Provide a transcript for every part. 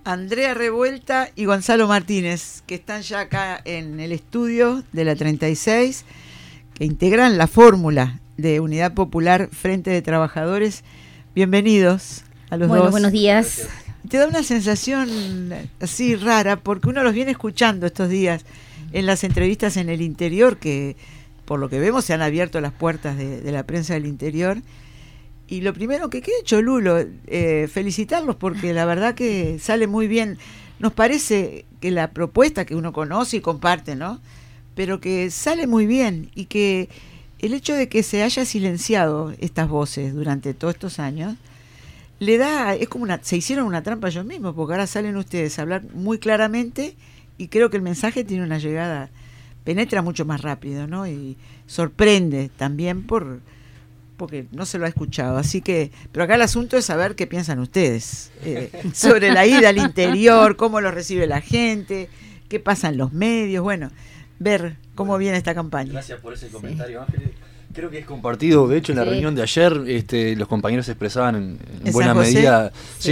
Andrea Revuelta y Gonzalo Martínez, que están ya acá en el estudio de la 36, que integran la fórmula de Unidad Popular Frente de Trabajadores. Bienvenidos a los dos. Buenos días. Te da una sensación así rara, porque uno los viene escuchando estos días en las entrevistas en el interior, que por lo que vemos se han abierto las puertas de la prensa del interior. Y lo primero que quede, Cholulo, felicitarlos porque la verdad que sale muy bien. Nos parece que la propuesta que uno conoce y comparte, ¿no? Pero que sale muy bien y que el hecho de que se haya silenciado estas voces durante todos estos años, le da, es como se hicieron una trampa ellos mismos, porque ahora salen ustedes a hablar muy claramente y creo que el mensaje tiene una llegada, penetra mucho más rápido, ¿no? Y sorprende también porque no se lo ha escuchado, así que, pero acá el asunto es saber qué piensan ustedes sobre la ida al interior, cómo lo recibe la gente, qué pasa en los medios, bueno, ver cómo viene esta campaña. Gracias por ese comentario, Ángeles. Creo que es compartido, de hecho en la reunión de ayer los compañeros expresaban en buena medida,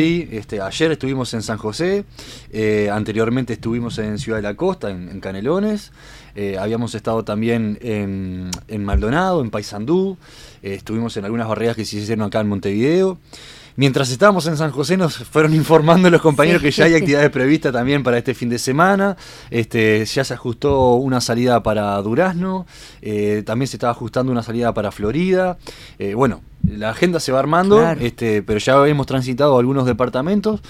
ayer estuvimos en San José, anteriormente estuvimos en Ciudad de la Costa, en Canelones, habíamos estado también en Maldonado, en Paysandú, estuvimos en algunas barriadas que se hicieron acá en Montevideo. Mientras estábamos en San José nos fueron informando los compañeros que ya hay actividades previstas también para este fin de semana. Ya se ajustó una salida para Durazno, también se estaba ajustando una salida para Florida. Bueno, la agenda se va armando, claro. Pero ya hemos transitado algunos departamentos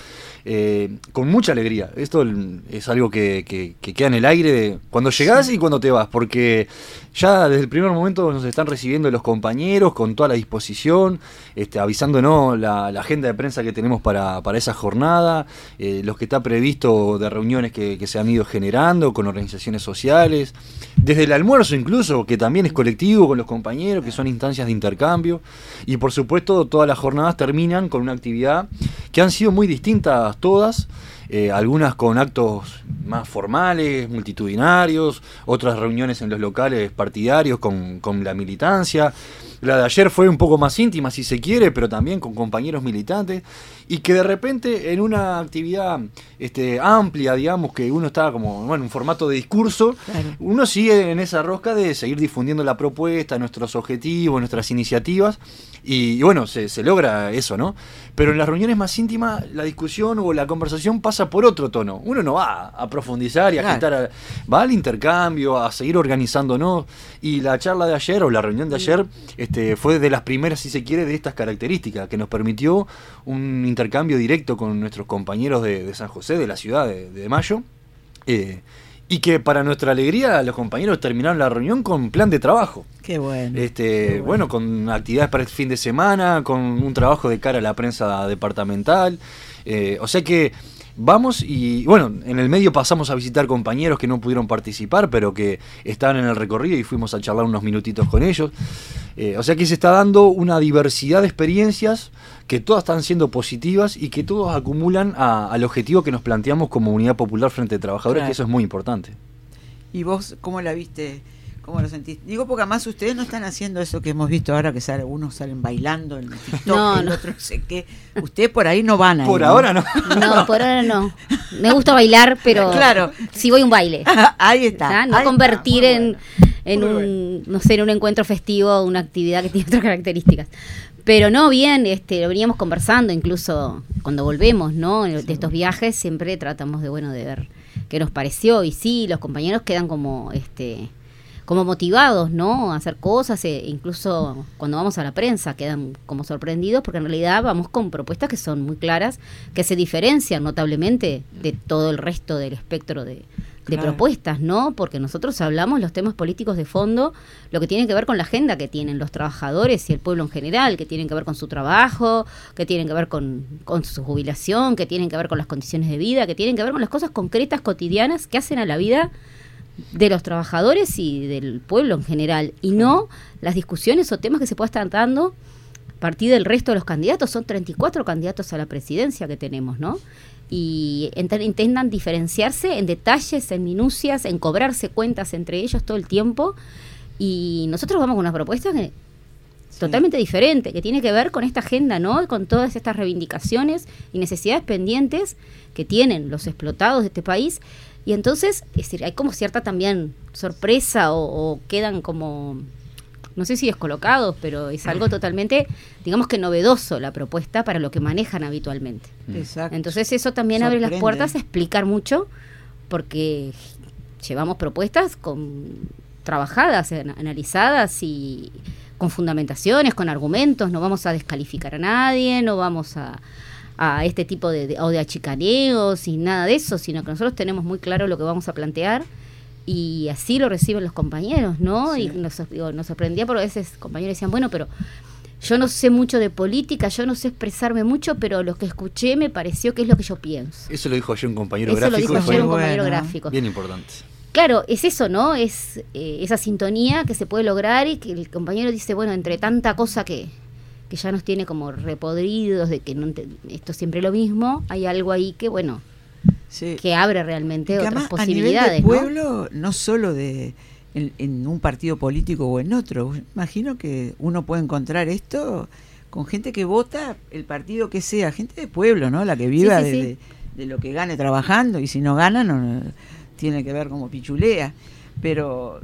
con mucha alegría. Esto es algo que queda en el aire cuando llegás y cuando te vas, porque ya desde el primer momento nos están recibiendo los compañeros con toda la disposición, avisándonos la agenda de prensa que tenemos para esa jornada, los que está previsto de reuniones que se han ido generando con organizaciones sociales, desde el almuerzo incluso, que también es colectivo con los compañeros, que son instancias de intercambio, y por supuesto todas las jornadas terminan con una actividad que han sido muy distintas todas, algunas con actos más formales, multitudinarios, otras reuniones en los locales partidarios con la militancia. La de ayer fue un poco más íntima, si se quiere, pero también con compañeros militantes, y que de repente en una actividad amplia, digamos, que uno está como en un formato de discurso, claro. Uno sigue en esa rosca de seguir difundiendo la propuesta, nuestros objetivos, nuestras iniciativas, y bueno, se logra eso, ¿no? Pero en las reuniones más íntimas, la discusión o la conversación pasa por otro tono. Uno no va a profundizar y a agitar, va al intercambio, a seguir organizándonos, y la charla de ayer, o la reunión de ayer, fue de las primeras, si se quiere, de estas características, que nos permitió un intercambio directo con nuestros compañeros de San José, de la ciudad de Mayo, y que para nuestra alegría los compañeros terminaron la reunión con plan de trabajo. Qué bueno. Bueno, con actividades para el fin de semana, con un trabajo de cara a la prensa departamental, o sea que vamos y, bueno, en el medio pasamos a visitar compañeros que no pudieron participar, pero que estaban en el recorrido y fuimos a charlar unos minutitos con ellos. O sea que se está dando una diversidad de experiencias que todas están siendo positivas y que todos acumulan al objetivo que nos planteamos como Unidad Popular Frente de Trabajadores, claro. Que eso es muy importante. ¿Y vos cómo la viste? ¿Cómo lo sentiste? Digo porque además ustedes no están haciendo eso que hemos visto ahora, que algunos salen bailando en TikTok, el otro no sé qué. Ustedes por ahí no van a ir. Por ahora no. No, por ahora no. Me gusta bailar, pero claro. Si voy a un baile. Ahí está. No ahí convertir está, en un, no sé, en un encuentro festivo, una actividad que tiene otras características. Pero no, bien, lo veníamos conversando, incluso cuando volvemos, ¿no? De estos viajes siempre tratamos de ver qué nos pareció, y sí, los compañeros quedan como motivados, ¿no? A hacer cosas, incluso cuando vamos a la prensa quedan como sorprendidos, porque en realidad vamos con propuestas que son muy claras, que se diferencian notablemente de todo el resto del espectro de propuestas, ¿no? Porque nosotros hablamos los temas políticos de fondo, lo que tiene que ver con la agenda que tienen los trabajadores y el pueblo en general, que tienen que ver con su trabajo, que tienen que ver con su jubilación, que tienen que ver con las condiciones de vida, que tienen que ver con las cosas concretas, cotidianas, que hacen a la vida de los trabajadores y del pueblo en general, y no las discusiones o temas que se puedan estar dando a partir del resto de los candidatos. Son 34 candidatos a la presidencia que tenemos, ¿no? Y intentan diferenciarse en detalles, en minucias, en cobrarse cuentas entre ellos todo el tiempo, y nosotros vamos con una propuesta que totalmente diferente, que tiene que ver con esta agenda, ¿no? Con todas estas reivindicaciones y necesidades pendientes que tienen los explotados de este país. Y entonces, es decir, hay como cierta también sorpresa o quedan como, no sé si descolocados, pero es algo totalmente, digamos que novedoso la propuesta para lo que manejan habitualmente. Exacto. Entonces eso también abre las puertas a explicar mucho, porque llevamos propuestas trabajadas, analizadas y con fundamentaciones, con argumentos. No vamos a descalificar a nadie, no vamos a este tipo de achicaneos y nada de eso, sino que nosotros tenemos muy claro lo que vamos a plantear y así lo reciben los compañeros, ¿no? Sí. Y nos sorprendía porque a veces compañeros decían, bueno, pero yo no sé mucho de política, yo no sé expresarme mucho, pero lo que escuché me pareció que es lo que yo pienso. Eso lo dijo ayer un compañero gráfico. Eso lo dijo ayer un compañero gráfico. Bien importante. Claro, es eso, ¿no? Es esa sintonía que se puede lograr y que el compañero dice, bueno, entre tanta cosa que ya nos tiene como repodridos, de que esto es siempre lo mismo, hay algo ahí que, bueno, sí, que abre realmente otras además, posibilidades. A nivel de pueblo, no solo en un partido político o en otro, imagino que uno puede encontrar esto con gente que vota el partido que sea, gente de pueblo, ¿no? La que viva de lo que gane trabajando, y si no gana, no tiene que ver como pichulea, pero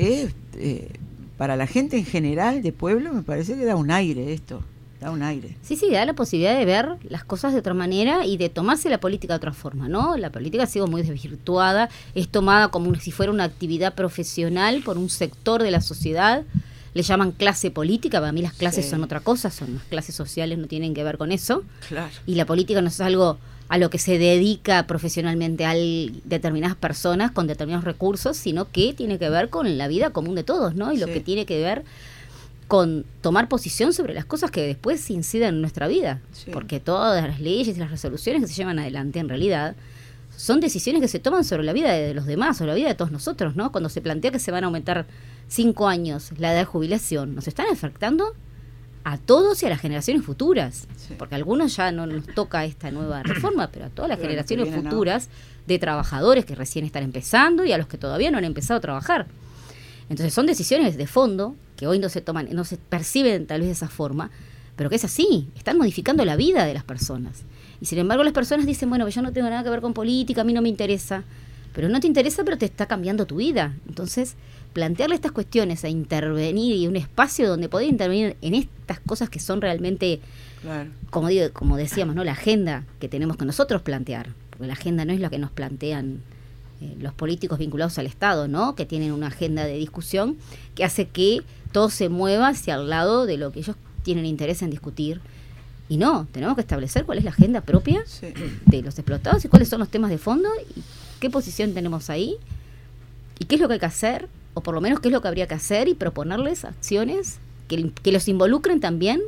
para la gente en general de pueblo me parece que da un aire esto, da un aire. Sí, da la posibilidad de ver las cosas de otra manera y de tomarse la política de otra forma, ¿no? La política ha sido muy desvirtuada, es tomada como si fuera una actividad profesional por un sector de la sociedad, le llaman clase política, para mí las clases son otra cosa, son las clases sociales, no tienen que ver con eso, claro. Y la política no es algo a lo que se dedica profesionalmente a determinadas personas con determinados recursos, sino que tiene que ver con la vida común de todos, ¿no? Y lo que tiene que ver con tomar posición sobre las cosas que después inciden en nuestra vida, porque todas las leyes y las resoluciones que se llevan adelante en realidad son decisiones que se toman sobre la vida de los demás, sobre la vida de todos nosotros, ¿no? Cuando se plantea que se van a aumentar 5 años la edad de jubilación, nos están afectando a todos y a las generaciones futuras, porque a algunos ya no nos toca esta nueva reforma, pero a todas las generaciones futuras de trabajadores que recién están empezando y a los que todavía no han empezado a trabajar. Entonces son decisiones de fondo que hoy no se toman, no se perciben tal vez de esa forma, pero que es así, están modificando la vida de las personas. Y sin embargo las personas dicen, bueno, yo no tengo nada que ver con política, a mí no me interesa. Pero no te interesa, pero te está cambiando tu vida. Entonces, plantearle estas cuestiones, a intervenir y un espacio donde poder intervenir en estas cosas que son realmente, como decíamos, ¿no? La agenda que tenemos que nosotros plantear, porque la agenda no es la que nos plantean los políticos vinculados al Estado, ¿no? Que tienen una agenda de discusión que hace que todo se mueva hacia el lado de lo que ellos tienen interés en discutir. Y no, tenemos que establecer cuál es la agenda propia de los explotados y cuáles son los temas de fondo y qué posición tenemos ahí y qué es lo que hay que hacer, o por lo menos qué es lo que habría que hacer, y proponerles acciones que los involucren también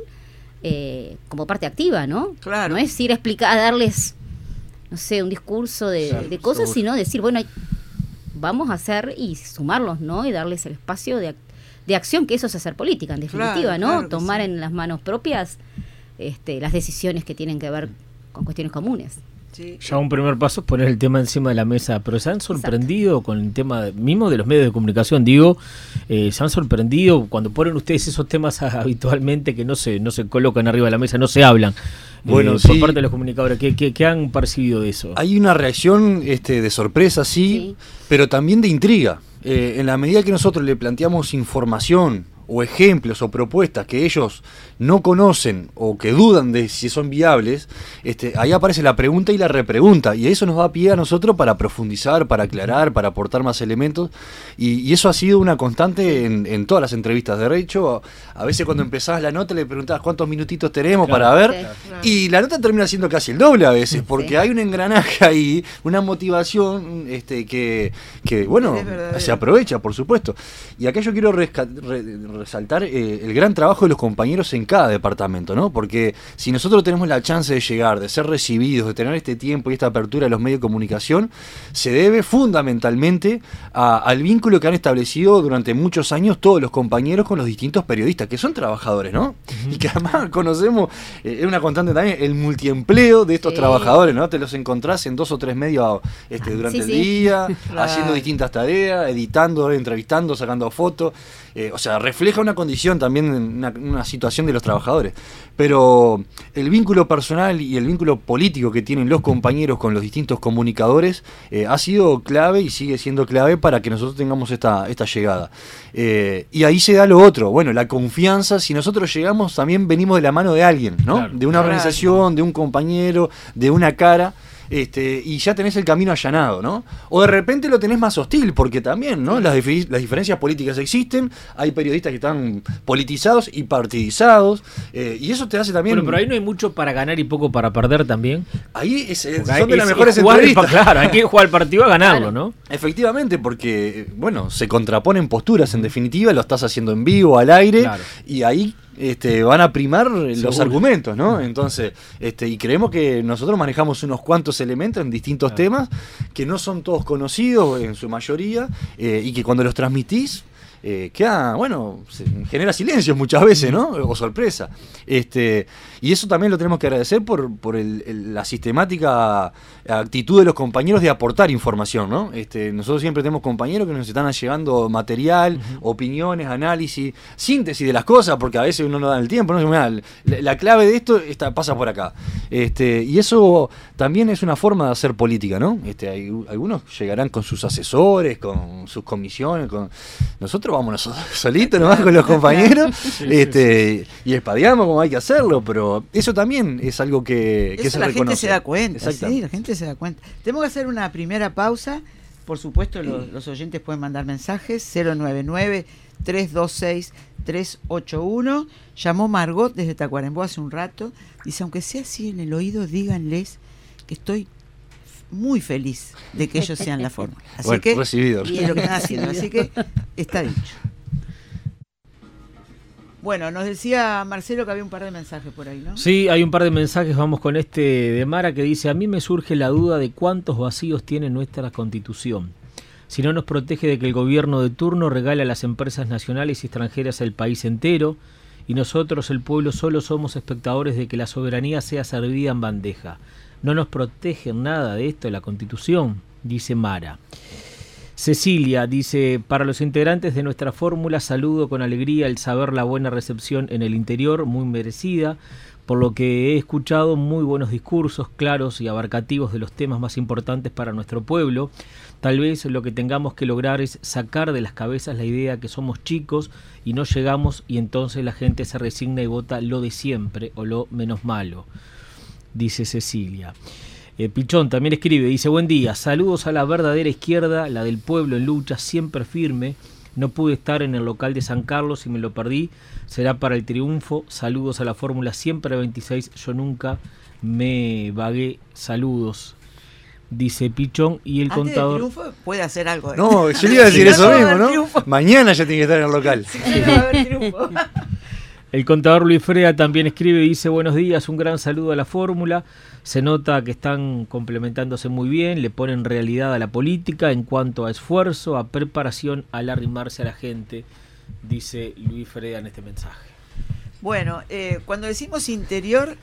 como parte activa, ¿no? Claro. No es ir a explicar, a darles, no sé, un discurso de cosas, sino decir, bueno, vamos a hacer y sumarlos, ¿no? Y darles el espacio de acción, que eso es hacer política, en definitiva, ¿no? Claro, tomar en las manos propias las decisiones que tienen que ver con cuestiones comunes. Sí. Ya un primer paso es poner el tema encima de la mesa, pero ¿se han sorprendido con el tema mismo de los medios de comunicación? Digo, ¿se han sorprendido cuando ponen ustedes esos temas habitualmente que no se colocan arriba de la mesa, no se hablan? Bueno, por parte de los comunicadores, ¿qué han percibido de eso? Hay una reacción de sorpresa, sí, pero también de intriga. En la medida que nosotros le planteamos información o ejemplos o propuestas que ellos no conocen o que dudan de si son viables, ahí aparece la pregunta y la repregunta, y eso nos da pie a nosotros para profundizar, para aclarar, para aportar más elementos, y eso ha sido una constante en todas las entrevistas. De hecho, a veces cuando empezabas la nota le preguntabas cuántos minutitos tenemos para ver, y la nota termina siendo casi el doble a veces, porque hay un engranaje ahí, una motivación que bueno, se aprovecha, por supuesto. Y acá yo quiero resaltar el gran trabajo de los compañeros en cada departamento, ¿no? Porque si nosotros tenemos la chance de llegar, de ser recibidos, de tener este tiempo y esta apertura de los medios de comunicación, se debe fundamentalmente al vínculo que han establecido durante muchos años todos los compañeros con los distintos periodistas, que son trabajadores, ¿no? Y que además conocemos, es una constante también, el multiempleo de estos trabajadores, ¿no? Te los encontrás en 2 o 3 medios durante el día, haciendo distintas tareas, editando, entrevistando, sacando fotos, o sea, refleja refleja una condición también, una situación de los trabajadores. Pero el vínculo personal y el vínculo político que tienen los compañeros con los distintos comunicadores ha sido clave y sigue siendo clave para que nosotros tengamos esta llegada. Y ahí se da lo otro, bueno, la confianza. Si nosotros llegamos, también venimos de la mano de alguien, ¿no? Claro. De una organización, de un compañero, de una cara. Y ya tenés el camino allanado, ¿no? O de repente lo tenés más hostil, porque también, ¿no? Las diferencias políticas existen, hay periodistas que están politizados y partidizados, y eso te hace también... Bueno, pero ahí no hay mucho para ganar y poco para perder también. Ahí son de las mejores entrevistas. Claro, hay que jugar el partido a ganarlo, ¿no? Efectivamente, porque, bueno, se contraponen posturas, en definitiva, lo estás haciendo en vivo, al aire, claro. Y ahí... van a primar los argumentos, ¿no? Entonces, y creemos que nosotros manejamos unos cuantos elementos en distintos temas que no son todos conocidos en su mayoría, y que cuando los transmitís queda, bueno, genera silencio muchas veces, ¿no? O sorpresa. Y eso también lo tenemos que agradecer por la sistemática actitud de los compañeros de aportar información, ¿no? Nosotros siempre tenemos compañeros que nos están llegando material, opiniones, análisis, síntesis de las cosas, porque a veces uno no da el tiempo, ¿no? La clave de esto pasa por acá. Y eso también es una forma de hacer política, ¿no? Algunos llegarán con sus asesores, con sus comisiones, nosotros vamos solitos nomás con los compañeros, y espadeamos como hay que hacerlo, pero eso también es algo que eso se la reconoce. Gente se da cuenta, sí, la gente se da cuenta. Tenemos que hacer una primera pausa. Por supuesto, los oyentes pueden mandar mensajes. 099-326-381. Llamó Margot desde Tacuarembó hace un rato. Dice, aunque sea así en el oído, díganles que estoy muy feliz de que ellos sean la fórmula. Así bueno, que recibido. Y es lo que están haciendo. Así que está dicho. Bueno, nos decía Marcelo que había un par de mensajes por ahí, ¿no? Sí, hay un par de mensajes. Vamos con de Mara, que dice: a mí me surge la duda de cuántos vacíos tiene nuestra Constitución. Si no nos protege de que el gobierno de turno regale a las empresas nacionales y extranjeras el país entero, y nosotros, el pueblo, solo somos espectadores de que la soberanía sea servida en bandeja. No nos protege nada de esto la Constitución, dice Mara. Cecilia dice: para los integrantes de nuestra fórmula, saludo con alegría el saber la buena recepción en el interior, muy merecida, por lo que he escuchado muy buenos discursos claros y abarcativos de los temas más importantes para nuestro pueblo. Tal vez lo que tengamos que lograr es sacar de las cabezas la idea que somos chicos y no llegamos, y entonces la gente se resigna y vota lo de siempre o lo menos malo, dice Cecilia. Pichón también escribe, dice: buen día, saludos a la verdadera izquierda, la del pueblo en lucha, siempre firme. No pude estar en el local de San Carlos y me lo perdí, será para el triunfo. Saludos a la fórmula siempre 26, yo nunca me vagué. Saludos, dice Pichón. Y el antes contador del triunfo puede hacer algo. No, yo le iba a decir eso mismo, ¿no? Mañana ya tiene que estar en el local. Sí, va a haber triunfo. El contador Luis Frea también escribe y dice: buenos días, un gran saludo a la fórmula. Se nota que están complementándose muy bien, le ponen realidad a la política en cuanto a esfuerzo, a preparación, al arrimarse a la gente, dice Luis Frea en este mensaje. Bueno, cuando decimos interior,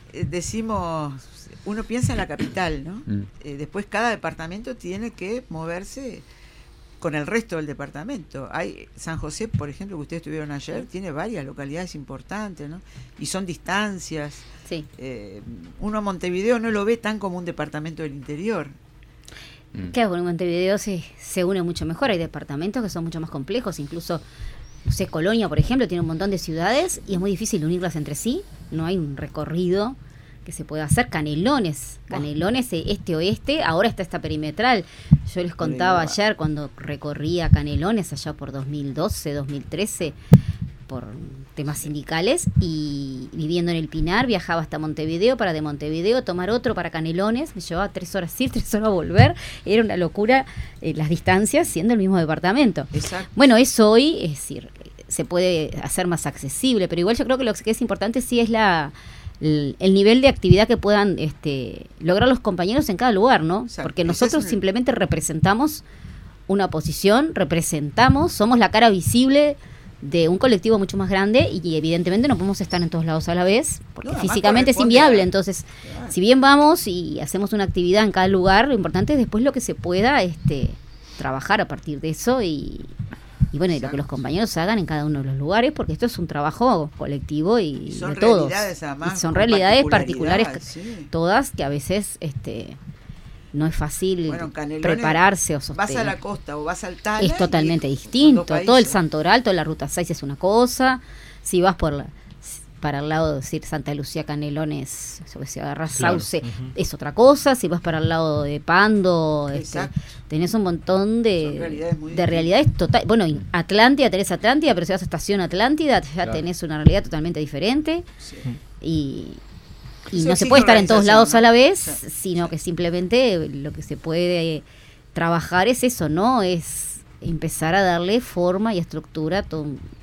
uno piensa en la capital, ¿no? Después cada departamento tiene que moverse con el resto del departamento. San José, por ejemplo, que ustedes estuvieron ayer, tiene varias localidades importantes, ¿no? Y son distancias. Sí. Uno a Montevideo no lo ve tan como un departamento del interior. Claro, con Montevideo se une mucho mejor. Hay departamentos que son mucho más complejos, incluso, no sé, Colonia, por ejemplo, tiene un montón de ciudades y es muy difícil unirlas entre sí. No hay un recorrido que se pueda hacer. Canelones, este-oeste, ahora está esta perimetral. Yo les contaba ayer cuando recorría Canelones allá por 2012, 2013, por temas sindicales, y viviendo en el Pinar, viajaba hasta Montevideo para de Montevideo tomar otro para Canelones, me llevaba 3 horas ir, 3 horas volver, era una locura las distancias siendo el mismo departamento. Exacto. Bueno, eso hoy, es decir, se puede hacer más accesible, pero igual yo creo que lo que es importante sí es el nivel de actividad que puedan lograr los compañeros en cada lugar, ¿no? Exacto. Porque nosotros simplemente representamos una posición, somos la cara visible de un colectivo mucho más grande y evidentemente no podemos estar en todos lados a la vez porque físicamente es inviable. Entonces, si bien vamos y hacemos una actividad en cada lugar, lo importante es después lo que se pueda trabajar a partir de eso y y bueno, y lo que los compañeros hagan en cada uno de los lugares, porque esto es un trabajo colectivo y de todos. Además, y son realidades particulares, sí. Todas, que a veces no es fácil prepararse o sostener. Vas a la costa o vas al Tala. Es totalmente distinto. Todo el Santoral, toda la Ruta 6 es una cosa. Si vas para el lado de decir Santa Lucía, Canelones, si agarras Sauce, es otra cosa. Si vas para el lado de Pando, tenés un montón de realidades total. Bueno, Atlántida, tenés Atlántida, pero si vas a Estación Atlántida, ya tenés una realidad totalmente diferente. Sí. Y no se puede estar en todos lados a la vez, sino que simplemente lo que se puede trabajar es eso, ¿no? Es empezar a darle forma y estructura a todo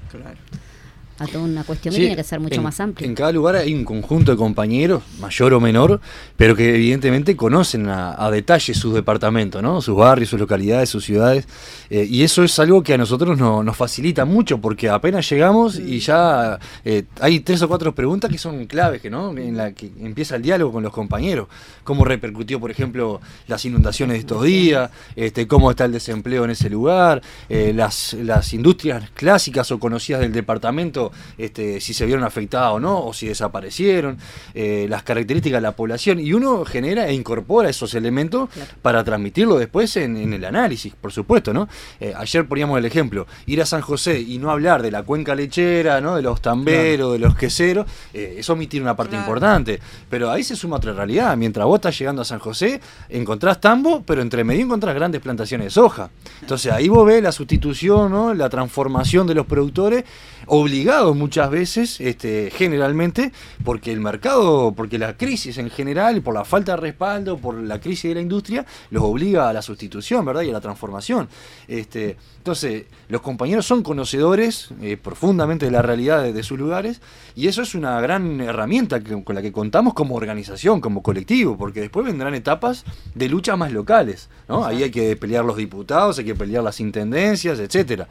a toda una cuestión que tiene que ser mucho más amplia. En cada lugar hay un conjunto de compañeros, mayor o menor, pero que evidentemente conocen a detalle sus departamentos, ¿no? Sus barrios, sus localidades, sus ciudades, y eso es algo que a nosotros nos facilita mucho, porque apenas llegamos y ya hay 3 o 4 preguntas que son claves, ¿no? En la que empieza el diálogo con los compañeros. Cómo repercutió, por ejemplo, las inundaciones de estos días, cómo está el desempleo en ese lugar, las industrias clásicas o conocidas del departamento, si se vieron afectadas o no, o si desaparecieron, las características de la población, y uno genera e incorpora esos elementos para transmitirlo después en el análisis, por supuesto, ¿no? Ayer poníamos el ejemplo, ir a San José y no hablar de la cuenca lechera, ¿no? De los tamberos, de los queseros, eso omitir una parte importante, pero ahí se suma otra realidad. Mientras vos estás llegando a San José, encontrás tambo, pero entre medio encontrás grandes plantaciones de soja. Entonces ahí vos ves la sustitución, ¿no? La transformación de los productores, obligados muchas veces, generalmente, porque el mercado, porque la crisis en general, por la falta de respaldo, por la crisis de la industria, los obliga a la sustitución, ¿verdad? Y a la transformación. Entonces, los compañeros son conocedores profundamente de la realidad de sus lugares, y eso es una gran herramienta con la que contamos como organización, como colectivo, porque después vendrán etapas de lucha más locales, ¿no? Ahí hay que pelear los diputados, hay que pelear las intendencias, etcétera.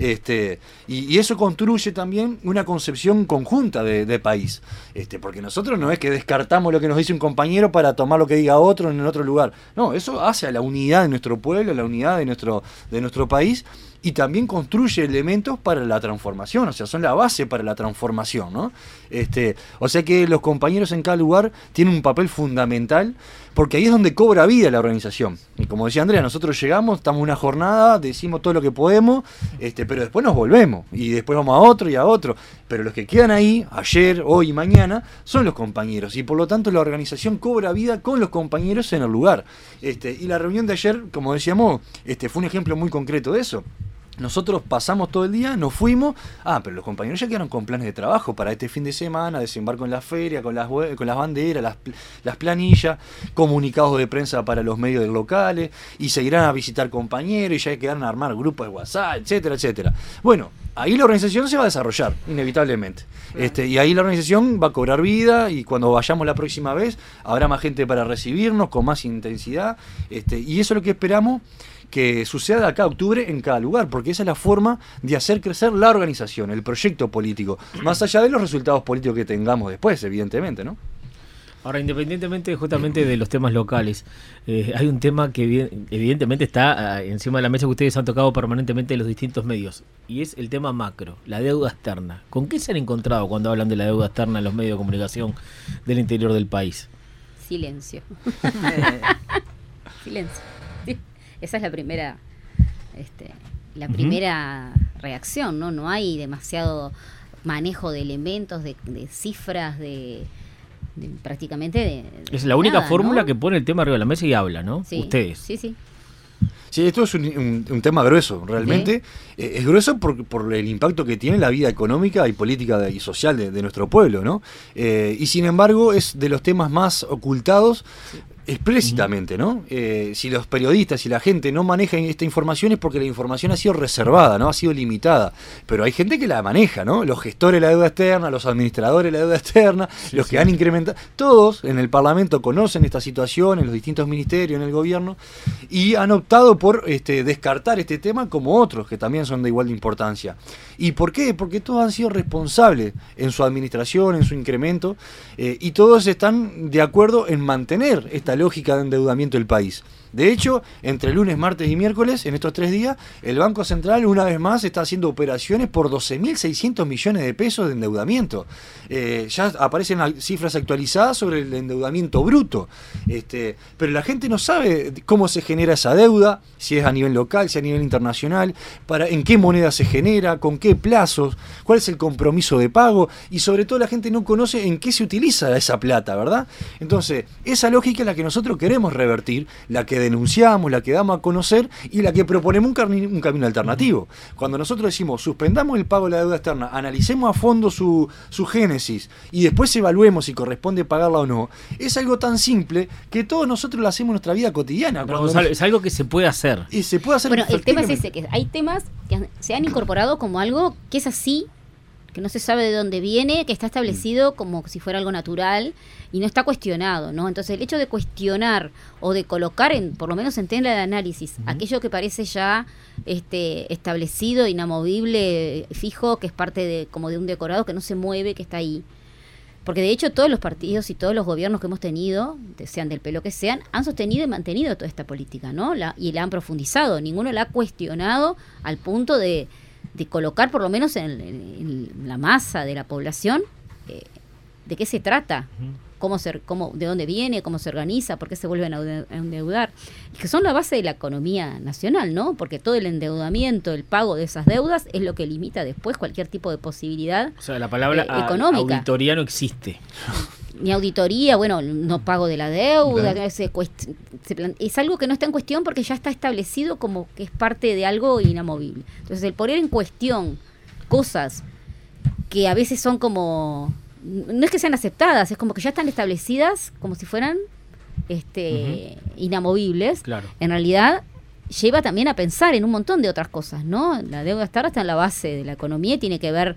Y eso construye también una concepción conjunta de país, porque nosotros no es que descartamos lo que nos dice un compañero para tomar lo que diga otro en otro lugar, no, eso hace a la unidad de nuestro pueblo, a la unidad de nuestro país, y también construye elementos para la transformación, o sea, son la base para la transformación, ¿no? O sea que los compañeros en cada lugar tienen un papel fundamental, porque ahí es donde cobra vida la organización. Y como decía Andrea, nosotros llegamos, estamos en una jornada, decimos todo lo que podemos, pero después nos volvemos, y después vamos a otro y a otro. Pero los que quedan ahí, ayer, hoy y mañana, son los compañeros, y por lo tanto la organización cobra vida con los compañeros en el lugar. Y la reunión de ayer, como decíamos, fue un ejemplo muy concreto de eso. Nosotros pasamos todo el día, nos fuimos, pero los compañeros ya quedaron con planes de trabajo para este fin de semana, desembarco en la feria, con las banderas, las planillas, comunicados de prensa para los medios locales, y seguirán a visitar compañeros, y ya quedaron a armar grupos de WhatsApp, etcétera, etcétera. Bueno, ahí la organización se va a desarrollar, inevitablemente. Y ahí la organización va a cobrar vida, y cuando vayamos la próxima vez, habrá más gente para recibirnos, con más intensidad, y eso es lo que esperamos que suceda de acá a octubre en cada lugar, porque esa es la forma de hacer crecer la organización, el proyecto político, más allá de los resultados políticos que tengamos después, evidentemente, ¿no? Ahora, independientemente justamente de los temas locales, hay un tema que evidentemente está encima de la mesa, que ustedes han tocado permanentemente en los distintos medios, y es el tema macro, la deuda externa. ¿Con qué se han encontrado cuando hablan de la deuda externa en los medios de comunicación del interior del país? Silencio. Silencio. Sí. Esa es la primera primera reacción, ¿no? No hay demasiado manejo de elementos, de cifras, prácticamente es la única nada, fórmula, ¿no? Que pone el tema arriba de la mesa y habla, ¿no? Sí, ustedes. Sí. Sí, esto es un tema grueso, realmente. ¿Sí? Es grueso por el impacto que tiene la vida económica y política y social de nuestro pueblo, ¿no? Y sin embargo es de los temas más ocultados explícitamente, ¿no? Si los periodistas y la gente no manejan esta información es porque la información ha sido reservada, ¿no? Ha sido limitada. Pero hay gente que la maneja, ¿no? Los gestores de la deuda externa, los administradores de la deuda externa, los que han incrementado, todos en el Parlamento conocen esta situación, en los distintos ministerios, en el gobierno, y han optado por descartar este tema como otros que también son de igual de importancia. ¿Y por qué? Porque todos han sido responsables en su administración, en su incremento, y todos están de acuerdo en mantener esta lógica de endeudamiento del país. De hecho, entre lunes, martes y miércoles, en estos 3 días, el Banco Central una vez más está haciendo operaciones por 12.600 millones de pesos de endeudamiento. Ya aparecen cifras actualizadas sobre el endeudamiento bruto. Pero la gente no sabe cómo se genera esa deuda, si es a nivel local, si es a nivel internacional, en qué moneda se genera, con qué plazos, cuál es el compromiso de pago, y sobre todo la gente no conoce en qué se utiliza esa plata, ¿verdad? Entonces, esa lógica es la que nosotros queremos revertir, la que denunciamos, la que damos a conocer y la que proponemos un camino alternativo. Cuando nosotros decimos suspendamos el pago de la deuda externa, analicemos a fondo su génesis y después evaluemos si corresponde pagarla o no, es algo tan simple que todos nosotros lo hacemos en nuestra vida cotidiana. Es algo que se puede hacer. Y se puede hacer. Bueno, el tema es ese, que hay temas que se han incorporado como algo que es así, que no se sabe de dónde viene, que está establecido como si fuera algo natural y no está cuestionado, ¿no? Entonces el hecho de cuestionar o de colocar, por lo menos en tela de análisis, aquello que parece ya establecido, inamovible, fijo, que es parte como de un decorado que no se mueve, que está ahí. Porque de hecho todos los partidos y todos los gobiernos que hemos tenido, sean del pelo que sean, han sostenido y mantenido toda esta política, ¿no? Y la han profundizado, ninguno la ha cuestionado al punto de colocar por lo menos en la masa de la población de qué se trata, de dónde viene, cómo se organiza, por qué se vuelven a endeudar, que son la base de la economía nacional, ¿no? Porque todo el endeudamiento, el pago de esas deudas es lo que limita después cualquier tipo de posibilidad. O sea, la palabra económica. Auditoría no existe. Ni auditoría, bueno, no pago de la deuda, es algo que no está en cuestión porque ya está establecido como que es parte de algo inamovible. Entonces, el poner en cuestión cosas que a veces son como, no es que sean aceptadas, es como que ya están establecidas como si fueran inamovibles. Claro. En realidad lleva también a pensar en un montón de otras cosas, ¿no? La deuda externa está en la base de la economía y tiene que ver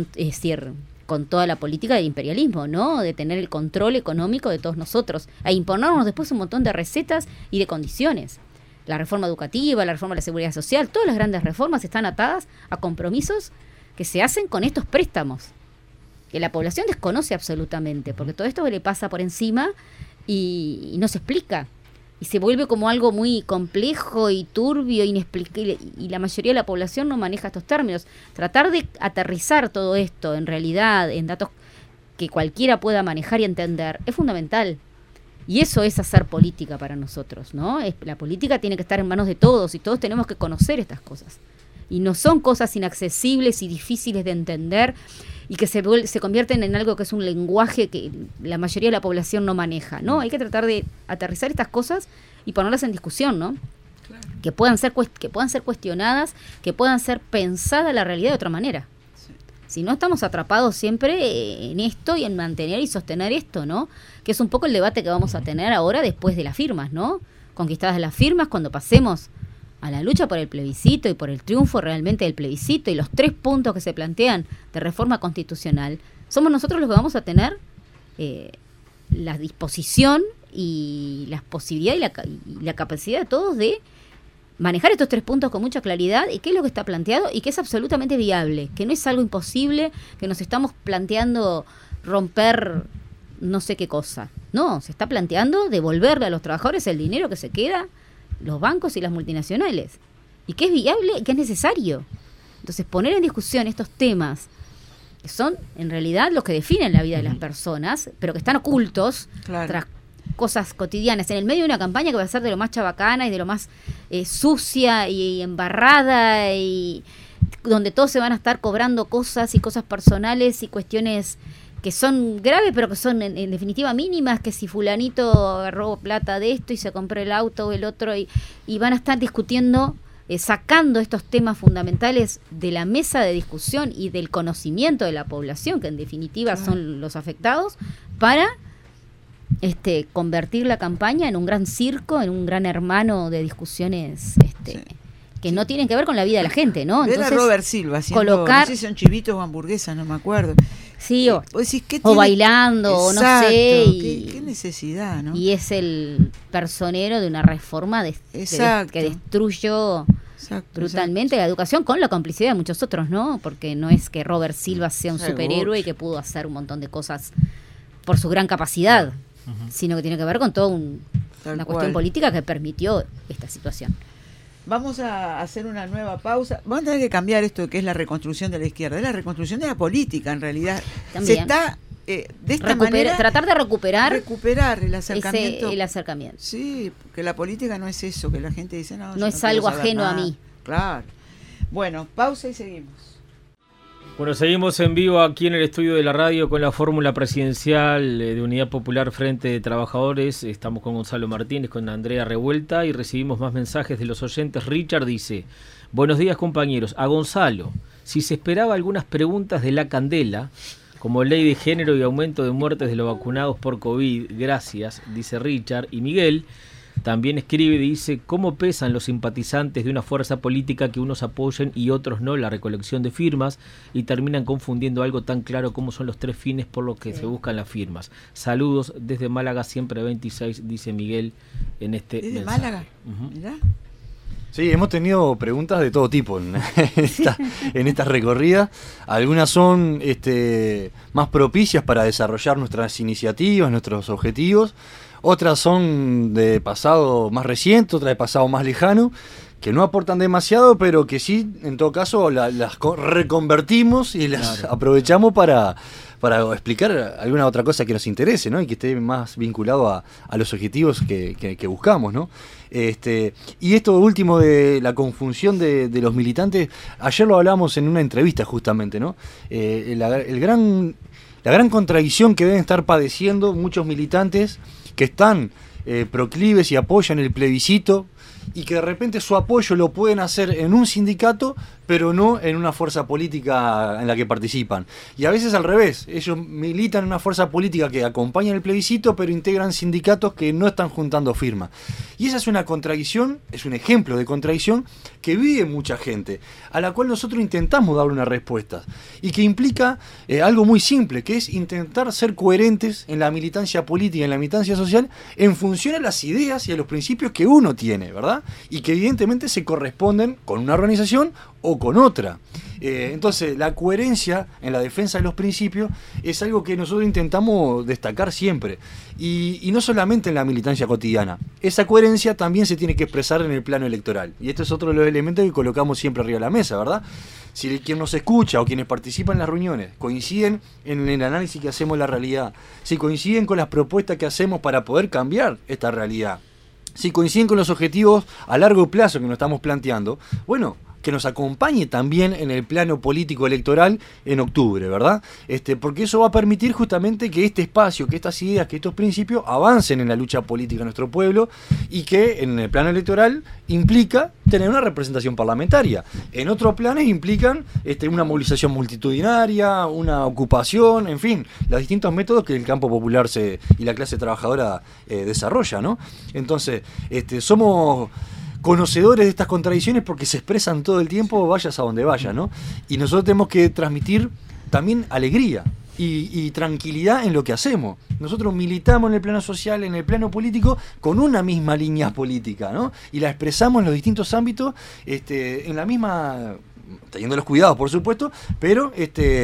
con toda la política del imperialismo, ¿no? De tener el control económico de todos nosotros, a imponernos después un montón de recetas y de condiciones. La reforma educativa, la reforma de la seguridad social, todas las grandes reformas están atadas a compromisos que se hacen con estos préstamos, que la población desconoce absolutamente, porque todo esto le pasa por encima y no se explica. Y se vuelve como algo muy complejo y turbio, inexplicable, y la mayoría de la población no maneja estos términos. Tratar de aterrizar todo esto en realidad, en datos que cualquiera pueda manejar y entender, es fundamental. Y eso es hacer política para nosotros, ¿no? La política tiene que estar en manos de todos y todos tenemos que conocer estas cosas. Y no son cosas inaccesibles y difíciles de entender y que se convierten en algo que es un lenguaje que la mayoría de la población no maneja, ¿no? Hay que tratar de aterrizar estas cosas y ponerlas en discusión, ¿no? Claro. Que puedan ser cuestionadas, que puedan ser pensada la realidad de otra manera. Sí. Si no, estamos atrapados siempre en esto y en mantener y sostener esto, ¿no? Que es un poco el debate que vamos a tener ahora después de las firmas, ¿no? Conquistadas las firmas, cuando pasemos a la lucha por el plebiscito y por el triunfo realmente del plebiscito y los 3 puntos que se plantean de reforma constitucional, somos nosotros los que vamos a tener la disposición y las posibilidades y la capacidad de todos de manejar estos 3 puntos con mucha claridad y qué es lo que está planteado y que es absolutamente viable, que no es algo imposible, que nos estamos planteando romper no sé qué cosa. No, se está planteando devolverle a los trabajadores el dinero que se queda, los bancos y las multinacionales, y que es viable y que es necesario. Entonces, poner en discusión estos temas que son en realidad los que definen la vida de las personas, pero que están ocultos tras cosas cotidianas, en el medio de una campaña que va a ser de lo más chabacana y de lo más sucia y embarrada, y donde todos se van a estar cobrando cosas y cosas personales y cuestiones que son graves, pero que son en definitiva mínimas, que si fulanito agarró plata de esto y se compró el auto o el otro, y van a estar discutiendo, sacando estos temas fundamentales de la mesa de discusión y del conocimiento de la población, que en definitiva son los afectados, para convertir la campaña en un gran circo, en un gran hermano de discusiones que no tienen que ver con la vida de la gente, ¿no? Entonces, era Robert Silva haciendo, colocar, no sé si son chivitos o hamburguesas, no me acuerdo. Sí, decís, o bailando, o no sé. ¿Qué necesidad, no? Y es el personero de una reforma que destruyó brutalmente la educación, con la complicidad de muchos otros, ¿no? Porque no es que Robert Silva sea un superhéroe y que pudo hacer un montón de cosas por su gran capacidad, sino que tiene que ver con todo un Una cuestión política que permitió esta situación. Vamos a hacer una nueva pausa. Vamos a tener que cambiar esto que es la reconstrucción de la izquierda. Es la reconstrucción de la política, en realidad. También. Se está, de esta manera... Tratar de recuperar el acercamiento. El acercamiento. Sí, porque la política no es eso, que la gente dice, no es algo ajeno a mí. Claro. Bueno, pausa y seguimos. Bueno, seguimos en vivo aquí en el estudio de la radio con la fórmula presidencial de Unidad Popular Frente de Trabajadores. Estamos con Gonzalo Martínez, con Andrea Revuelta y recibimos más mensajes de los oyentes. Richard dice: buenos días, compañeros. A Gonzalo, si se esperaba algunas preguntas de la candela, como ley de género y aumento de muertes de los vacunados por COVID, gracias, dice Richard. Y Miguel también escribe y dice: ¿cómo pesan los simpatizantes de una fuerza política que unos apoyen y otros no la recolección de firmas y terminan confundiendo algo tan claro como son los 3 fines por los que se buscan las firmas? Saludos desde Málaga, siempre 26, dice Miguel en este ¿Desde mensaje. Málaga? Mirá. Sí, hemos tenido preguntas de todo tipo en estas recorridas. Algunas son más propicias para desarrollar nuestras iniciativas, nuestros objetivos. Otras son de pasado más reciente, otras de pasado más lejano, que no aportan demasiado, pero que sí, en todo caso, las reconvertimos y las aprovechamos para explicar alguna otra cosa que nos interese, ¿no? Y que esté más vinculado a los objetivos que buscamos, ¿no? Y esto último de la confusión de los militantes, ayer lo hablamos en una entrevista justamente, ¿no? La gran contradicción que deben estar padeciendo muchos militantes que están proclives y apoyan el plebiscito y que de repente su apoyo lo pueden hacer en un sindicato, pero no en una fuerza política en la que participan. Y a veces al revés, ellos militan en una fuerza política que acompaña el plebiscito, pero integran sindicatos que no están juntando firmas. Y esa es una contradicción, es un ejemplo de contradicción que vive mucha gente, a la cual nosotros intentamos dar una respuesta, y que implica algo muy simple, que es intentar ser coherentes en la militancia política, en la militancia social, en función a las ideas y a los principios que uno tiene, ¿verdad? Y que evidentemente se corresponden con una organización o con otra. Entonces, la coherencia en la defensa de los principios es algo que nosotros intentamos destacar siempre. Y no solamente en la militancia cotidiana. Esa coherencia también se tiene que expresar en el plano electoral. Y este es otro de los elementos que colocamos siempre arriba de la mesa, ¿verdad? Si quien nos escucha o quienes participan en las reuniones coinciden en el análisis que hacemos de la realidad, si coinciden con las propuestas que hacemos para poder cambiar esta realidad, si coinciden con los objetivos a largo plazo que nos estamos planteando, bueno, que nos acompañe también en el plano político electoral en octubre, ¿verdad? Porque eso va a permitir justamente que este espacio, que estas ideas, que estos principios avancen en la lucha política de nuestro pueblo, y que en el plano electoral implica tener una representación parlamentaria. En otros planes implican una movilización multitudinaria, una ocupación, en fin, los distintos métodos que el campo popular y la clase trabajadora desarrolla, ¿no? Entonces, somos conocedores de estas contradicciones porque se expresan todo el tiempo, vayas a donde vayas, ¿no? Y nosotros tenemos que transmitir también alegría y tranquilidad en lo que hacemos. Nosotros militamos en el plano social, en el plano político, con una misma línea política, ¿no? Y la expresamos en los distintos ámbitos, en la misma, teniendo los cuidados, por supuesto, pero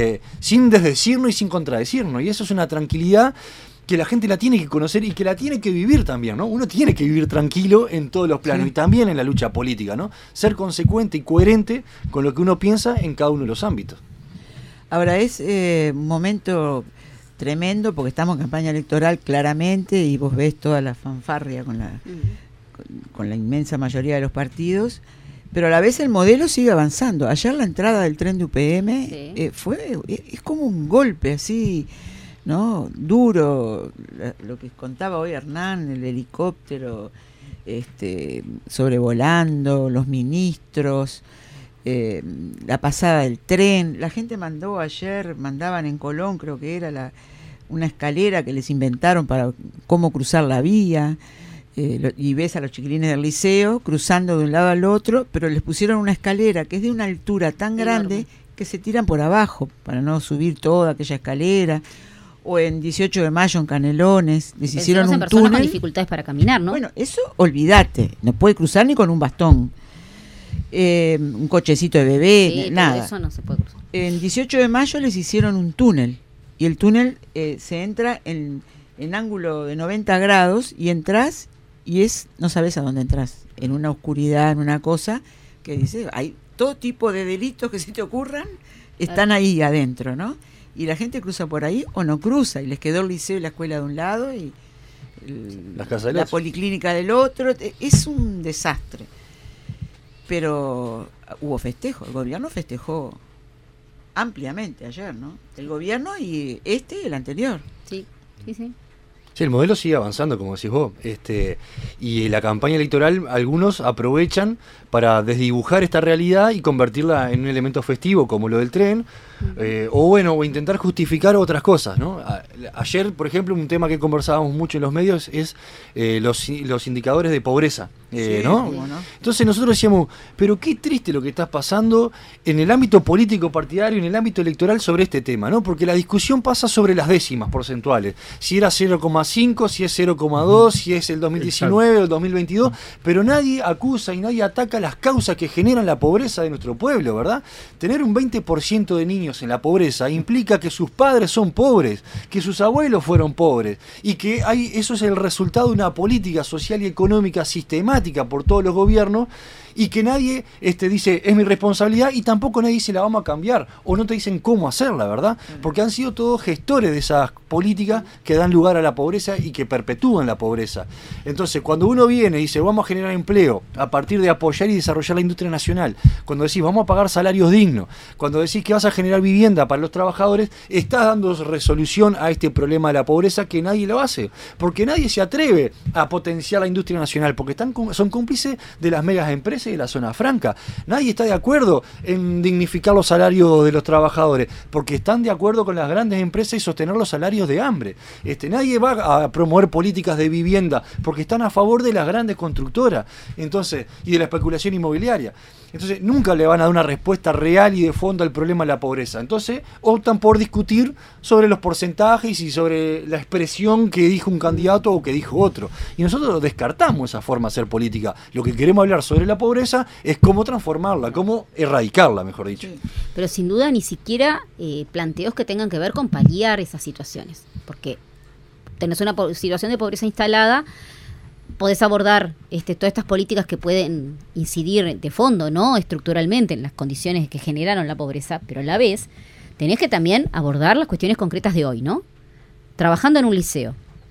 sin desdecirnos y sin contradecirnos. Y eso es una tranquilidad que la gente la tiene que conocer y que la tiene que vivir también, ¿no? Uno tiene que vivir tranquilo en todos los planos, sí, y también en la lucha política, ¿no? Ser consecuente y coherente con lo que uno piensa en cada uno de los ámbitos. Ahora es un momento tremendo porque estamos en campaña electoral claramente y vos ves toda la fanfarria con la inmensa mayoría de los partidos, pero a la vez el modelo sigue avanzando. Ayer la entrada del tren de UPM es como un golpe así, ¿no? Duro, lo que contaba hoy Hernán, el helicóptero sobrevolando, los ministros, la pasada del tren. La gente mandaban en Colón, creo que era una escalera que les inventaron para cómo cruzar la vía, y ves a los chiquilines del liceo cruzando de un lado al otro, pero les pusieron una escalera que es de una altura tan grande que se tiran por abajo para no subir toda aquella escalera. O en 18 de mayo en Canelones les hicieron un túnel con dificultades para caminar, ¿no? Bueno, eso olvídate, no puede cruzar ni con un bastón, un cochecito de bebé, nada. Eso no se puede cruzar. En 18 de mayo les hicieron un túnel y el túnel se entra en ángulo de 90 grados y entras y no sabes a dónde entras, en una oscuridad, en una cosa que dice, hay todo tipo de delitos que se te ocurran, están ahí adentro, ¿no? Y la gente cruza por ahí o no cruza, y les quedó el liceo y la escuela de un lado y la policlínica del otro. Es un desastre. Pero hubo festejo, el gobierno festejó ampliamente ayer, ¿no? El gobierno y el anterior. Sí, sí, sí. Sí, el modelo sigue avanzando, como decís vos. Y la campaña electoral, algunos aprovechan para desdibujar esta realidad y convertirla en un elemento festivo, como lo del tren, o intentar justificar otras cosas, ¿no? Ayer, por ejemplo, un tema que conversábamos mucho en los medios es los indicadores de pobreza, ¿no? ¿no? Entonces nosotros decíamos, pero qué triste lo que está pasando en el ámbito político partidario, en el ámbito electoral sobre este tema, ¿no? Porque la discusión pasa sobre las décimas porcentuales, si era 0,5, si es 0,2, si es el 2019 Exacto. o el 2022, pero nadie acusa y nadie ataca las causas que generan la pobreza de nuestro pueblo, ¿verdad? Tener un 20% de niños en la pobreza implica que sus padres son pobres, que sus abuelos fueron pobres, y que eso es el resultado de una política social y económica sistemática por todos los gobiernos, y que nadie dice, es mi responsabilidad, y tampoco nadie dice, la vamos a cambiar, o no te dicen cómo hacerla, ¿verdad? Porque han sido todos gestores de esas políticas que dan lugar a la pobreza y que perpetúan la pobreza. Entonces, cuando uno viene y dice, vamos a generar empleo a partir de apoyar y desarrollar la industria nacional, cuando decís, vamos a pagar salarios dignos, cuando decís que vas a generar vivienda para los trabajadores, estás dando resolución a este problema de la pobreza que nadie lo hace, porque nadie se atreve a potenciar la industria nacional, porque son cómplices de las megas empresas de la zona franca. Nadie está de acuerdo en dignificar los salarios de los trabajadores, porque están de acuerdo con las grandes empresas y sostener los salarios de hambre. Nadie va a promover políticas de vivienda, porque están a favor de las grandes constructoras, entonces, y de la especulación inmobiliaria. Entonces nunca le van a dar una respuesta real y de fondo al problema de la pobreza. Entonces optan por discutir sobre los porcentajes y sobre la expresión que dijo un candidato o que dijo otro. Y nosotros descartamos esa forma de hacer política. Lo que queremos hablar sobre la pobreza es cómo transformarla, cómo erradicarla, mejor dicho. Pero sin duda ni siquiera planteos que tengan que ver con paliar esas situaciones. Porque tenés una situación de pobreza instalada, podés abordar todas estas políticas que pueden incidir de fondo, ¿no? Estructuralmente en las condiciones que generaron la pobreza, pero a la vez tenés que también abordar las cuestiones concretas de hoy, ¿no? Trabajando en un liceo.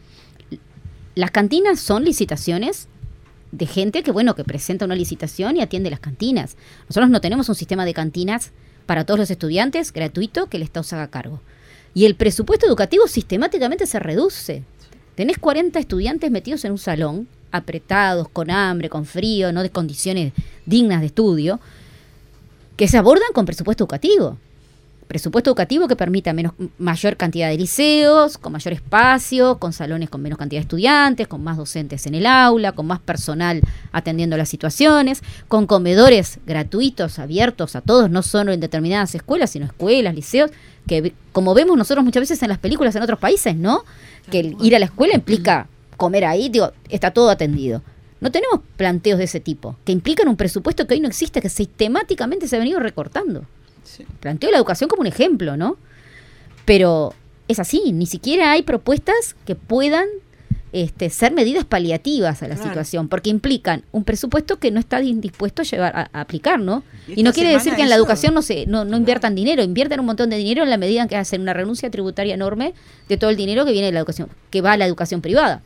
Las cantinas son licitaciones de gente que presenta una licitación y atiende las cantinas. Nosotros no tenemos un sistema de cantinas para todos los estudiantes gratuito que el Estado se haga cargo. Y el presupuesto educativo sistemáticamente se reduce. Tenés 40 estudiantes metidos en un salón, apretados, con hambre, con frío, no de condiciones dignas de estudio, que se abordan con presupuesto educativo. Presupuesto educativo que permita mayor cantidad de liceos, con mayor espacio, con salones con menos cantidad de estudiantes, con más docentes en el aula, con más personal atendiendo las situaciones, con comedores gratuitos, abiertos a todos, no solo en determinadas escuelas, sino escuelas, liceos, que como vemos nosotros muchas veces en las películas en otros países, ¿no? Que el ir a la escuela implica comer ahí, está todo atendido. No tenemos planteos de ese tipo, que implican un presupuesto que hoy no existe, que sistemáticamente se ha venido recortando. Sí. Planteo la educación como un ejemplo, ¿no? Pero es así, ni siquiera hay propuestas que puedan ser medidas paliativas a la situación, porque implican un presupuesto que no está dispuesto a aplicar, ¿no? Y no quiere decir que en la educación no inviertan dinero, inviertan un montón de dinero en la medida en que hacen una renuncia tributaria enorme de todo el dinero que viene de la educación, que va a la educación privada.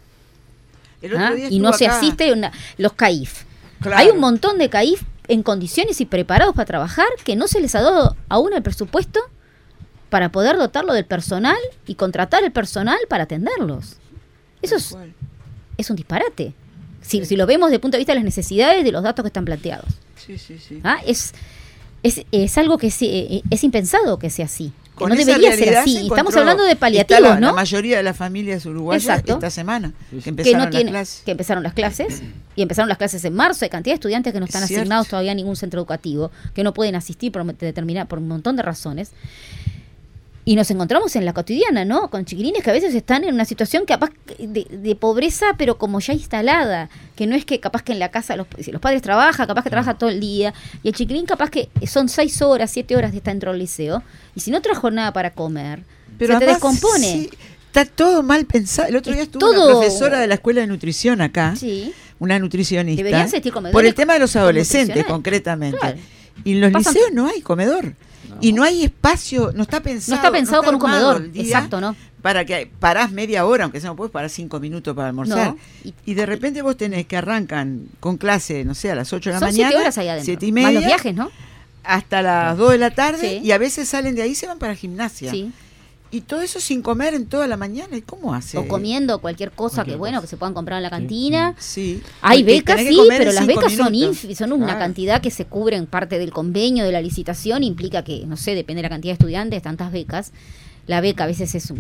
Y no se asiste los CAIF. Claro. Hay un montón de CAIF en condiciones y preparados para trabajar que no se les ha dado aún el presupuesto para poder dotarlo del personal y contratar el personal para atenderlos. Eso es un disparate. Si lo vemos desde el punto de vista de las necesidades de los datos que están planteados. Sí. Es algo que es impensado que sea así. Que no debería ser así. Estamos hablando de paliativos, ¿no? La mayoría de las familias uruguayas esta semana que empezaron las clases y empezaron las clases en marzo. Hay cantidad de estudiantes que no están asignados todavía a ningún centro educativo, que no pueden asistir por un montón de razones. Y nos encontramos en la cotidiana, ¿no? Con chiquilines que a veces están en una situación capaz de pobreza, pero como ya instalada, que no es que capaz que en la casa si los padres trabajan, capaz que trabaja todo el día, y el chiquilín capaz que son 6 horas, 7 horas de estar dentro del liceo, y si no trajo nada para comer, pero se te descompone. Está todo mal pensado. El otro día estuvo una profesora de la escuela de nutrición acá, una nutricionista, deberían existir comedores por el tema de los adolescentes concretamente. Claro. Y en los liceos no hay comedor. Y no hay espacio, no está pensado con un comedor, exacto, ¿no? Para que parás media hora, aunque sea no puedes parar 5 minutos para almorzar. No. Y de repente vos tenés que arrancan con clase, no sé, a las 8 de la mañana. 7 horas ahí adentro. 7:30. Más los viajes, ¿no? Hasta las 2 de la tarde, y a veces salen de ahí y se van para la gimnasia. Sí. Y todo eso sin comer en toda la mañana. ¿Y cómo hace? O comiendo cualquier cosa que se puedan comprar en la cantina. Sí. Hay becas, sí, pero las becas son una cantidad que se cubre en parte del convenio, de la licitación. Implica que, no sé, depende de la cantidad de estudiantes, tantas becas. La beca a veces es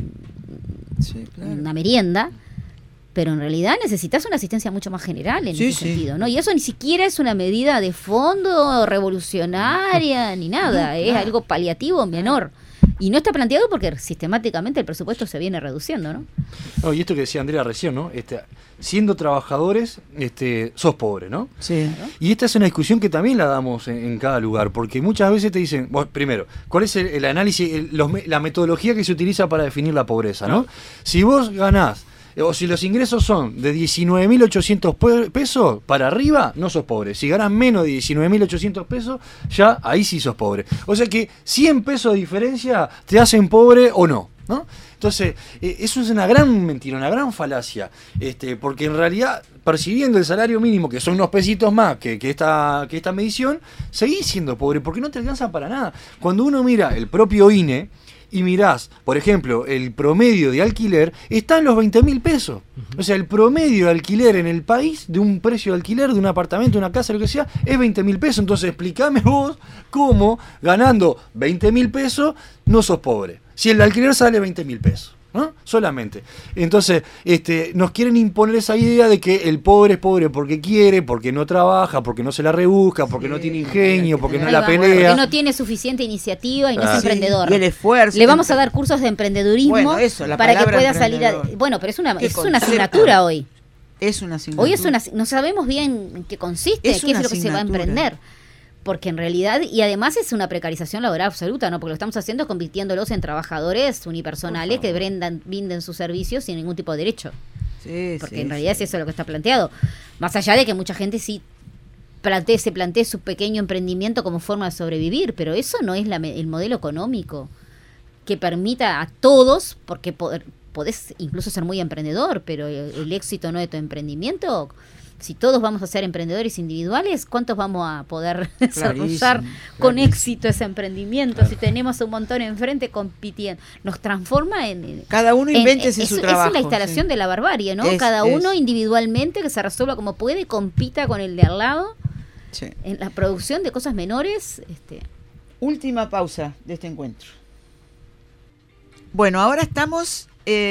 una merienda. Pero en realidad necesitas una asistencia mucho más general en ese sentido, ¿no? Y eso ni siquiera es una medida de fondo revolucionaria ni nada. Es algo paliativo menor. Y no está planteado porque sistemáticamente el presupuesto se viene reduciendo, ¿no? No, y esto que decía Andrea recién, ¿no? Siendo trabajadores, sos pobre, ¿no? Sí. Y esta es una discusión que también la damos en cada lugar, porque muchas veces te dicen, primero, ¿cuál es el análisis, la metodología que se utiliza para definir la pobreza, ¿no? Si vos ganás, o si los ingresos son de 19.800 pesos para arriba, no sos pobre. Si ganás menos de 19.800 pesos, ya ahí sí sos pobre. O sea que 100 pesos de diferencia te hacen pobre o no, ¿no? Entonces, eso es una gran mentira, una gran falacia, porque en realidad, percibiendo el salario mínimo, que son unos pesitos más que esta medición, seguís siendo pobre, porque no te alcanza para nada. Cuando uno mira el propio INE, y mirás, por ejemplo, el promedio de alquiler está en los 20.000 pesos. O sea, el promedio de alquiler en el país, de un precio de alquiler, de un apartamento, una casa, lo que sea, es 20.000 pesos. Entonces, explícame vos cómo, ganando 20.000 pesos, no sos pobre. Si el alquiler sale 20.000 pesos, ¿no? Solamente. Entonces, nos quieren imponer esa idea de que el pobre es pobre porque quiere, porque no trabaja, porque no se la rebusca, porque no tiene ingenio, porque no la pelea. Porque no tiene suficiente iniciativa y no es emprendedor. Y el esfuerzo. Le vamos a dar cursos de emprendedurismo para que pueda salir pero es una asignatura hoy. Es una asignatura. Hoy no sabemos bien en qué consiste, qué es lo que se va a emprender. Porque en realidad, y además es una precarización laboral absoluta, ¿no? Porque lo estamos haciendo convirtiéndolos en trabajadores unipersonales que brinden sus servicios sin ningún tipo de derecho. Porque en realidad es eso lo que está planteado. Más allá de que mucha gente sí se plantee su pequeño emprendimiento como forma de sobrevivir, pero eso no es el modelo económico que permita a todos, porque podés incluso ser muy emprendedor, pero el éxito no de tu emprendimiento... Si todos vamos a ser emprendedores individuales, ¿cuántos vamos a poder desarrollar con éxito ese emprendimiento? Claro. Si tenemos un montón enfrente compitiendo, nos transforma en... Cada uno invéntese su trabajo. Es la instalación de la barbarie, ¿no? Cada uno individualmente que se resuelva como puede, compita con el de al lado en la producción de cosas menores. Última pausa de este encuentro. Bueno, ahora estamos...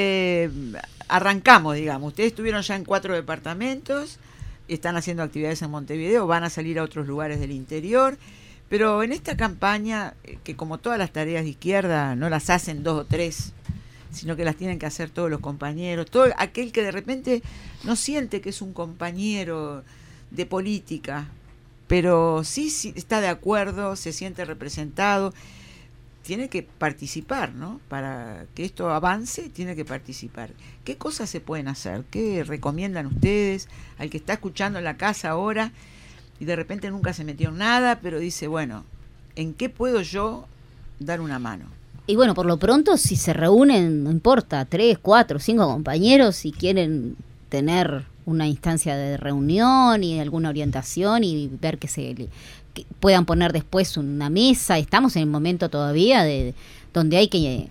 arrancamos, digamos. Ustedes estuvieron ya en 4 departamentos... Están haciendo actividades en Montevideo, van a salir a otros lugares del interior, pero en esta campaña, que como todas las tareas de izquierda, no las hacen 2 o 3, sino que las tienen que hacer todos los compañeros, todo aquel que de repente no siente que es un compañero de política, pero sí está de acuerdo, se siente representado, tiene que participar, ¿no? Para que esto avance, tiene que participar. ¿Qué cosas se pueden hacer? ¿Qué recomiendan ustedes al que está escuchando en la casa ahora y de repente nunca se metió en nada, pero dice, bueno, ¿en qué puedo yo dar una mano? Y bueno, por lo pronto, si se reúnen, no importa, 3, 4, 5 compañeros, y quieren tener una instancia de reunión y alguna orientación y ver que puedan poner después una mesa. Estamos en el momento todavía donde hay que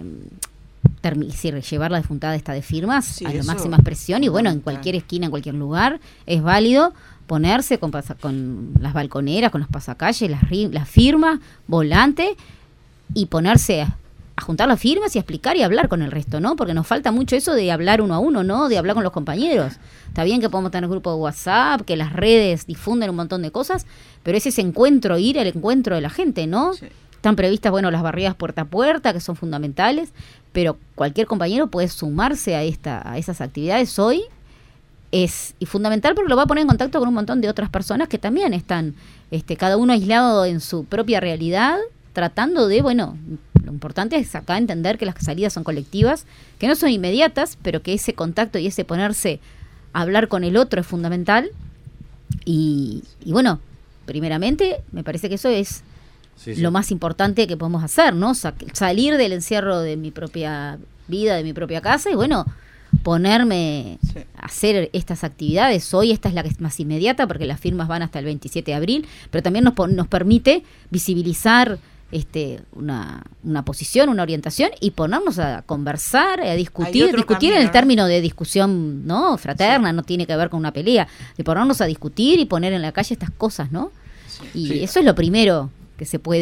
llevar la defuntada esta de firmas a la máxima expresión, y bueno, en cualquier esquina, en cualquier lugar, es válido ponerse con las balconeras, con los pasacalles, las firmas, volante, y ponerse a juntar las firmas y a explicar y hablar con el resto, ¿no? Porque nos falta mucho eso de hablar uno a uno, ¿no? De hablar con los compañeros. Está bien que podemos tener grupo de WhatsApp, que las redes difunden un montón de cosas, pero es ese encuentro, ir al encuentro de la gente, ¿no? Sí. Están previstas, las barridas puerta a puerta, que son fundamentales, pero cualquier compañero puede sumarse a esas actividades hoy. Es fundamental porque lo va a poner en contacto con un montón de otras personas que también están, cada uno aislado en su propia realidad, tratando de, Lo importante es acá entender que las salidas son colectivas, que no son inmediatas, pero que ese contacto y ese ponerse a hablar con el otro es fundamental. Y bueno, primeramente, me parece que eso es lo más importante que podemos hacer, ¿no? Salir del encierro de mi propia vida, de mi propia casa, y bueno, ponerme a hacer estas actividades. Hoy esta es la que es más inmediata, porque las firmas van hasta el 27 de abril, pero también nos permite visibilizar una posición, una orientación, y ponernos a conversar, a discutir camino, en el término de discusión, ¿no? Fraterna, no tiene que ver con una pelea, de ponernos a discutir y poner en la calle estas cosas, ¿no? Y eso es lo primero que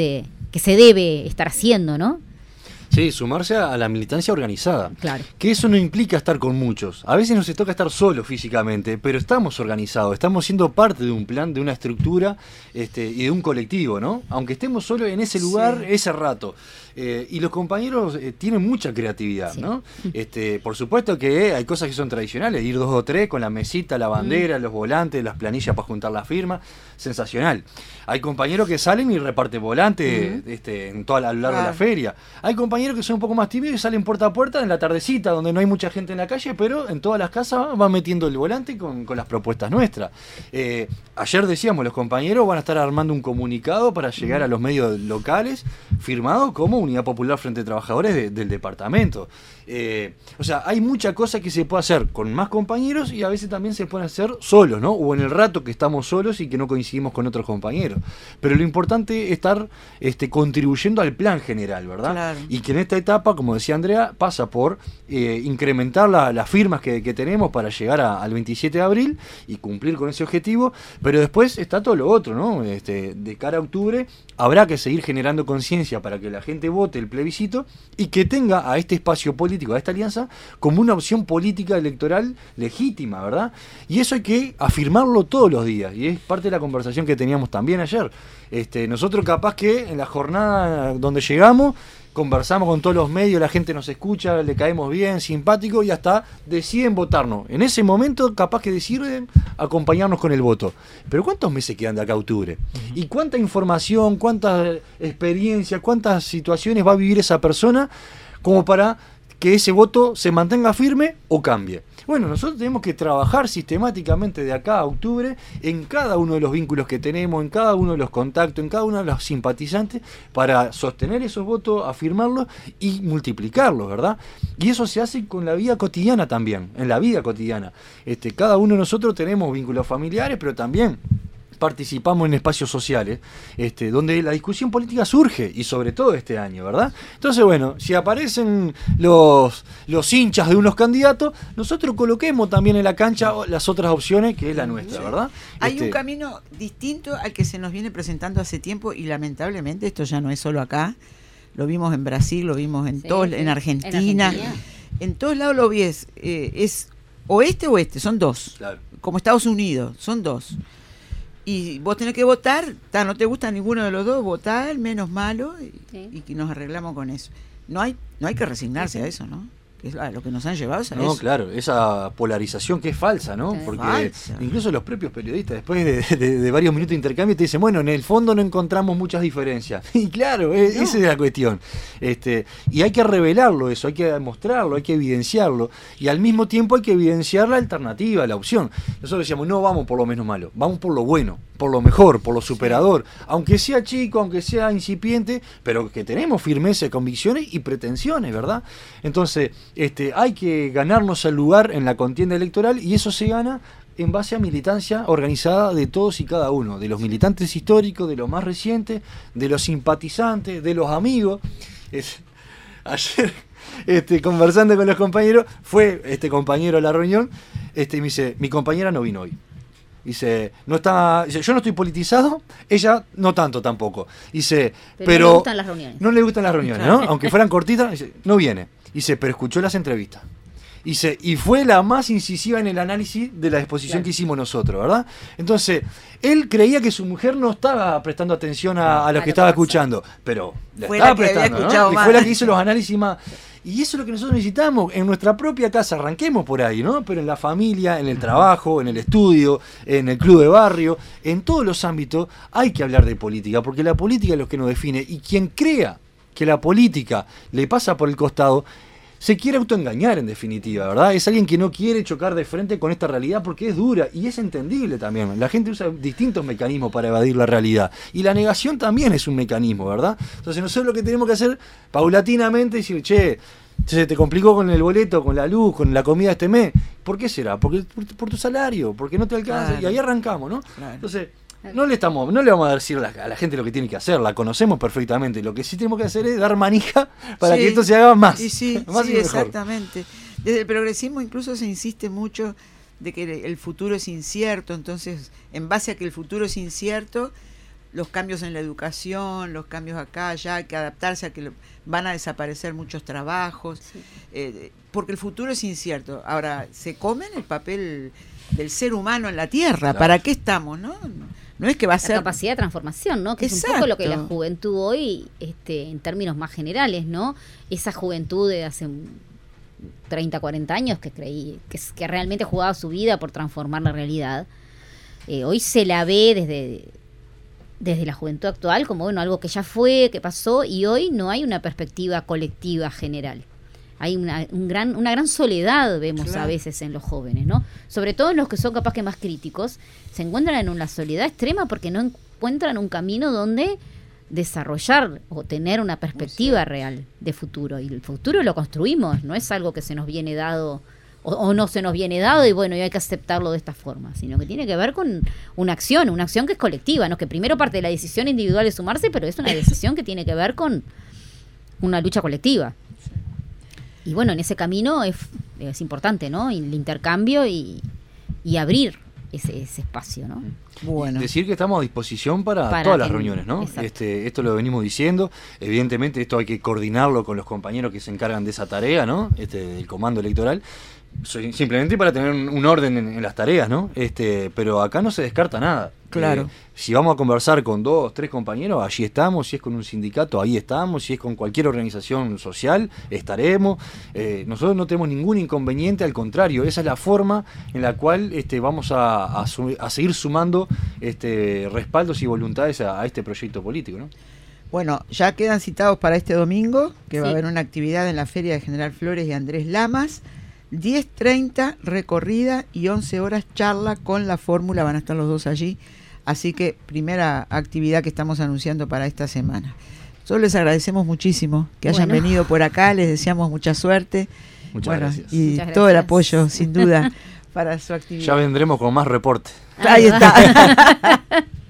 se debe estar haciendo, ¿no? Sí, sumarse a la militancia organizada. Claro. Que eso no implica estar con muchos. A veces nos toca estar solos físicamente, pero estamos organizados, estamos siendo parte de un plan, de una estructura y de un colectivo, ¿no? Aunque estemos solos en ese lugar, ese rato. Y los compañeros tienen mucha creatividad, ¿no? Por supuesto que hay cosas que son tradicionales, ir 2 o 3 con la mesita, la bandera, los volantes, las planillas para juntar la firma, sensacional. Hay compañeros que salen y reparten volantes a lo largo de la feria. Hay compañeros que son un poco más tímidos y salen puerta a puerta en la tardecita, donde no hay mucha gente en la calle, pero en todas las casas van metiendo el volante con las propuestas nuestras. Ayer decíamos, los compañeros van a estar armando un comunicado para llegar a los medios locales, firmado como Unidad Popular Frente de Trabajadores del departamento. O sea, hay mucha cosa que se puede hacer con más compañeros, y a veces también se puede hacer solos, ¿no? O en el rato que estamos solos y que no coincidimos con otros compañeros. Pero lo importante es estar contribuyendo al plan general, ¿verdad? Claro. Y que en esta etapa, como decía Andrea, pasa por incrementar las firmas que tenemos para llegar al 27 de abril y cumplir con ese objetivo, pero después está todo lo otro, ¿no? De cara a octubre habrá que seguir generando conciencia para que la gente vote el plebiscito y que tenga a este espacio político, a esta alianza, como una opción política electoral legítima, ¿verdad? Y eso hay que afirmarlo todos los días, y es parte de la conversación que teníamos también ayer. Nosotros capaz que en la jornada donde llegamos conversamos con todos los medios, la gente nos escucha, le caemos bien, simpático, y hasta deciden votarnos. En ese momento capaz que deciden acompañarnos con el voto. Pero ¿cuántos meses quedan de acá a octubre? ¿Y cuánta información, cuánta experiencia, cuántas situaciones va a vivir esa persona como para que ese voto se mantenga firme o cambie? Bueno, nosotros tenemos que trabajar sistemáticamente de acá a octubre en cada uno de los vínculos que tenemos, en cada uno de los contactos, en cada uno de los simpatizantes, para sostener esos votos, afirmarlos y multiplicarlos, ¿verdad? Y eso se hace con la vida cotidiana también, en la vida cotidiana. Cada uno de nosotros tenemos vínculos familiares, pero también participamos en espacios sociales, donde la discusión política surge, y sobre todo este año, ¿verdad? Entonces, bueno, si aparecen los hinchas de unos candidatos, nosotros coloquemos también en la cancha las otras opciones, que es la nuestra, ¿verdad? Hay un camino distinto al que se nos viene presentando hace tiempo, y lamentablemente esto ya no es solo acá. Lo vimos en Brasil, lo vimos en Argentina. En todos lados lo ves. Es oeste o oeste, son dos. Claro. Como Estados Unidos, son dos. Y vos tenés que votar, no te gusta ninguno de los dos, votá el menos malo y nos arreglamos con eso. No hay que resignarse a eso, ¿no? Que es lo que nos han llevado a eso. No, claro, esa polarización que es falsa, ¿no? Porque falsa. Incluso los propios periodistas, después de varios minutos de intercambio, te dicen, bueno, en el fondo no encontramos muchas diferencias. Y claro, esa es la cuestión. Y hay que revelarlo eso, hay que demostrarlo, hay que evidenciarlo. Y al mismo tiempo hay que evidenciar la alternativa, la opción. Nosotros decíamos, no vamos por lo menos malo, vamos por lo bueno, por lo mejor, por lo superador. Aunque sea chico, aunque sea incipiente, pero que tenemos firmeza, convicciones y pretensiones, ¿verdad? Entonces, hay que ganarnos el lugar en la contienda electoral, y eso se gana en base a militancia organizada de todos y cada uno, de los militantes históricos, de los más recientes, de los simpatizantes, de los amigos. Ayer, conversando con los compañeros, fue este compañero a la reunión, y me dice, mi compañera no vino hoy. Dice, yo no estoy politizado, ella no tanto tampoco. Dice, pero no le gustan las reuniones. No le gustan las reuniones, ¿no? Aunque fueran cortitas, dice, no viene. Dice, pero escuchó las entrevistas. Dice, y fue la más incisiva en el análisis de la exposición que hicimos nosotros, ¿verdad? Entonces, él creía que su mujer no estaba prestando atención a lo que estaba escuchando, pero le estaba prestando, ¿no? Y fue la que hizo los análisis más. Y eso es lo que nosotros necesitamos en nuestra propia casa, arranquemos por ahí, ¿no? Pero en la familia, en el trabajo, en el estudio, en el club de barrio, en todos los ámbitos hay que hablar de política, porque la política es lo que nos define, y quien crea que la política le pasa por el costado, se quiere autoengañar en definitiva, ¿verdad? Es alguien que no quiere chocar de frente con esta realidad porque es dura y es entendible también. La gente usa distintos mecanismos para evadir la realidad y la negación también es un mecanismo, ¿verdad? Entonces nosotros lo que tenemos que hacer paulatinamente es decir, che, se te complicó con el boleto, con la luz, con la comida este mes. ¿Por qué será? Porque por tu salario, porque no te alcanza. Claro. Y ahí arrancamos, ¿no? Claro. Entonces, no le vamos a decir a la gente lo que tiene que hacer, la conocemos perfectamente. Lo que sí tenemos que hacer es dar manija para que esto se haga más. Y sí, más sí, y exactamente. Desde el progresismo incluso se insiste mucho de que el futuro es incierto, entonces, en base a que el futuro es incierto, los cambios en la educación, los cambios acá, allá, hay que adaptarse a que van a desaparecer muchos trabajos, porque el futuro es incierto. Ahora, se comen el papel del ser humano en la tierra, claro. ¿Para qué estamos, no? No es que va a ser... La capacidad de transformación, ¿no? Que Exacto. Es un poco lo que la juventud hoy, en términos más generales, ¿no? Esa juventud de hace 30, 40 años que realmente jugaba su vida por transformar la realidad, hoy se la ve desde la juventud actual como, bueno, algo que ya fue, que pasó, y hoy no hay una perspectiva colectiva general. Hay una gran soledad, vemos claro. A veces en los jóvenes, ¿no? Sobre todo en los que son capaz que más críticos, se encuentran en una soledad extrema porque no encuentran un camino donde desarrollar o tener una perspectiva real de futuro. Y el futuro lo construimos, no es algo que se nos viene dado o no se nos viene dado y bueno, y hay que aceptarlo de esta forma, sino que tiene que ver con una acción que es colectiva, ¿no? Que primero parte de la decisión individual de sumarse, pero es una decisión que tiene que ver con una lucha colectiva. Y bueno, en ese camino es importante, ¿no? El intercambio y abrir ese espacio, ¿no? Bueno. Decir que estamos a disposición para todas las reuniones, ¿no? Esto lo venimos diciendo. Evidentemente esto hay que coordinarlo con los compañeros que se encargan de esa tarea, ¿no? El comando electoral. Simplemente para tener un orden en las tareas, ¿no? Pero acá no se descarta nada. Claro. Si vamos a conversar con 2, 3 compañeros, allí estamos. Si es con un sindicato, ahí estamos. Si es con cualquier organización social, estaremos. Nosotros no tenemos ningún inconveniente, al contrario, esa es la forma en la cual vamos a seguir sumando respaldos y voluntades a este proyecto político, ¿no? Bueno, ya quedan citados para este domingo, que va a haber una actividad en la Feria de General Flores y Andrés Lamas. 10:30 recorrida y 11 horas charla con la fórmula, van a estar los dos allí, así que primera actividad que estamos anunciando para esta semana. Nosotros les agradecemos muchísimo que hayan venido por acá, les deseamos mucha suerte. Muchas gracias. Y muchas todo gracias. El apoyo, sin duda, para su actividad. Ya vendremos con más reporte. Ahí está.